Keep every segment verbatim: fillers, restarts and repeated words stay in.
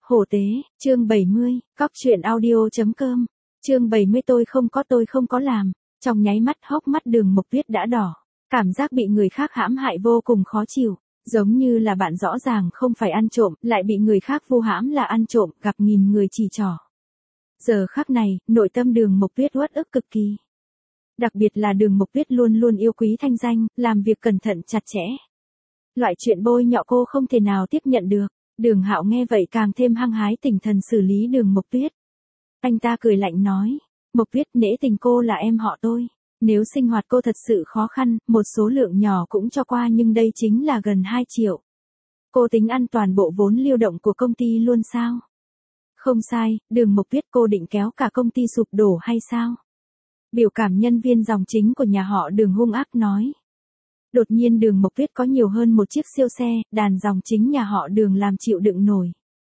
Hổ tế, chương bảy mươi, cóc truyện audio.com, chương bảy mươi tôi không có tôi không có làm, trong nháy mắt hốc mắt Đường Mộc Tuyết đã đỏ, cảm giác bị người khác hãm hại vô cùng khó chịu, giống như là bạn rõ ràng không phải ăn trộm, lại bị người khác vu hãm là ăn trộm, gặp nghìn người chỉ trỏ. Giờ khắc này, nội tâm Đường Mộc Tuyết uất ức cực kỳ. Đặc biệt là Đường Mộc Tuyết luôn luôn yêu quý thanh danh, làm việc cẩn thận chặt chẽ. Loại chuyện bôi nhọ cô không thể nào tiếp nhận được. Đường Hạo nghe vậy càng thêm hăng hái tinh thần xử lý Đường Mộc Tuyết. Anh ta cười lạnh nói, Mộc Tuyết, nể tình cô là em họ tôi. Nếu sinh hoạt cô thật sự khó khăn, một số lượng nhỏ cũng cho qua, nhưng đây chính là gần hai triệu. Cô tính ăn toàn bộ vốn lưu động của công ty luôn sao? Không sai, Đường Mộc Tuyết, cô định kéo cả công ty sụp đổ hay sao? Biểu cảm nhân viên dòng chính của nhà họ Đường hung ác nói. Đột nhiên Đường Mộc Tuyết có nhiều hơn một chiếc siêu xe, đàn dòng chính nhà họ Đường làm chịu đựng nổi.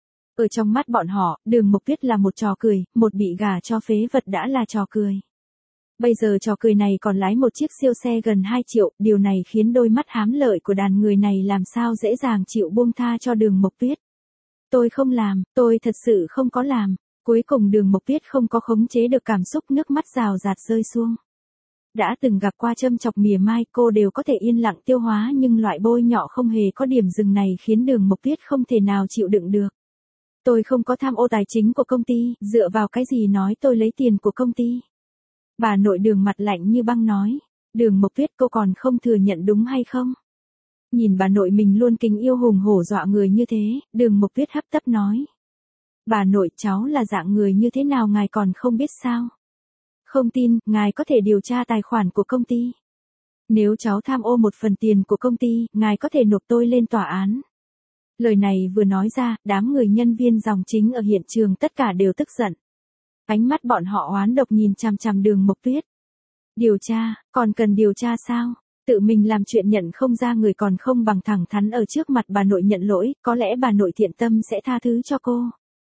Ở trong mắt bọn họ, Đường Mộc Tuyết là một trò cười, một bị gả cho phế vật đã là trò cười. Bây giờ trò cười này còn lái một chiếc siêu xe gần hai triệu, điều này khiến đôi mắt hám lợi của đàn người này làm sao dễ dàng chịu buông tha cho Đường Mộc Tuyết. Tôi không làm, tôi thật sự không có làm. Cuối cùng Đường Mộc Tuyết không có khống chế được cảm xúc, nước mắt rào rạt rơi xuống. Đã từng gặp qua châm chọc mỉa mai, cô đều có thể yên lặng tiêu hóa, nhưng loại bôi nhọ không hề có điểm dừng này khiến Đường Mộc Tuyết không thể nào chịu đựng được. Tôi không có tham ô tài chính của công ty, dựa vào cái gì nói tôi lấy tiền của công ty? Bà nội Đường mặt lạnh như băng nói. Đường Mộc Tuyết, cô còn không thừa nhận đúng hay không? Nhìn bà nội mình luôn kính yêu hùng hổ dọa người như thế, Đường Mộc Tuyết hấp tấp nói. Bà nội, cháu là dạng người như thế nào ngài còn không biết sao? Không tin, ngài có thể điều tra tài khoản của công ty. Nếu cháu tham ô một phần tiền của công ty, ngài có thể nộp tôi lên tòa án. Lời này vừa nói ra, đám người nhân viên dòng chính ở hiện trường tất cả đều tức giận. Ánh mắt bọn họ oán độc nhìn chằm chằm Đường Mộc Tuyết. Điều tra, còn cần điều tra sao? Tự mình làm chuyện nhận không ra người còn không bằng thẳng thắn ở trước mặt bà nội nhận lỗi, có lẽ bà nội thiện tâm sẽ tha thứ cho cô.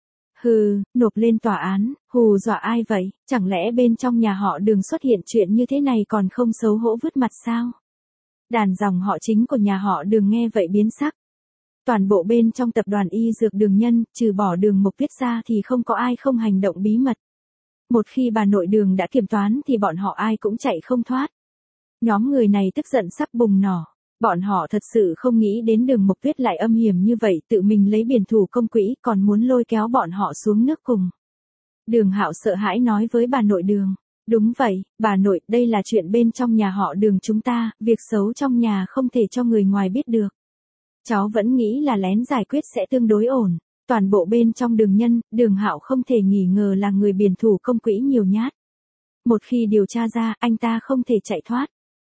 Hừ, nộp lên tòa án, hù dọa ai vậy, chẳng lẽ bên trong nhà họ Đường xuất hiện chuyện như thế này còn không xấu hổ vứt mặt sao? Đàn dòng họ chính của nhà họ Đường nghe vậy biến sắc. Toàn bộ bên trong tập đoàn y dược Đường Nhân, trừ bỏ Đường Mộc Tuyết ra thì không có ai không hành động bí mật. Một khi bà nội Đường đã kiểm toán thì bọn họ ai cũng chạy không thoát. Nhóm người này tức giận sắp bùng nổ. Bọn họ thật sự không nghĩ đến Đường Mộc Tuyết lại âm hiểm như vậy, tự mình lấy biển thủ công quỹ còn muốn lôi kéo bọn họ xuống nước cùng. Đường Hạo sợ hãi nói với bà nội Đường. Đúng vậy, bà nội, đây là chuyện bên trong nhà họ Đường chúng ta, việc xấu trong nhà không thể cho người ngoài biết được. Cháu vẫn nghĩ là lén giải quyết sẽ tương đối ổn. Toàn bộ bên trong Đường Nhân, Đường Hạo không thể nghi ngờ là người biển thủ công quỹ nhiều nhát. Một khi điều tra ra, anh ta không thể chạy thoát.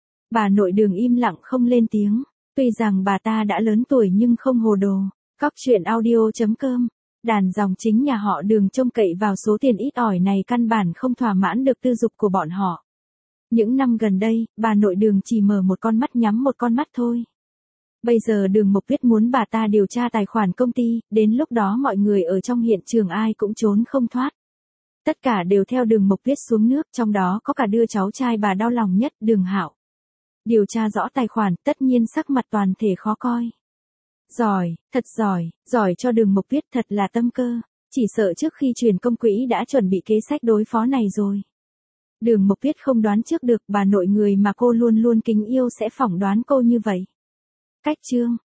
Bà nội Đường im lặng không lên tiếng, tuy rằng bà ta đã lớn tuổi nhưng không hồ đồ. Cóc truyện audio.com, đàn dòng chính nhà họ Đường trông cậy vào số tiền ít ỏi này căn bản không thỏa mãn được tư dục của bọn họ. Những năm gần đây, bà nội Đường chỉ mở một con mắt nhắm một con mắt thôi. Bây giờ Đường Mộc Tuyết muốn bà ta điều tra tài khoản công ty, đến lúc đó mọi người ở trong hiện trường ai cũng trốn không thoát. Tất cả đều theo Đường Mộc Tuyết xuống nước, trong đó có cả đứa cháu trai bà đau lòng nhất, Đường Hạo. Điều tra rõ tài khoản, tất nhiên sắc mặt toàn thể khó coi. Giỏi, thật giỏi, giỏi cho Đường Mộc Tuyết, thật là tâm cơ. Chỉ sợ trước khi truyền công quỹ đã chuẩn bị kế sách đối phó này rồi. Đường Mộc Tuyết không đoán trước được bà nội người mà cô luôn luôn kính yêu sẽ phỏng đoán cô như vậy. Cách chương.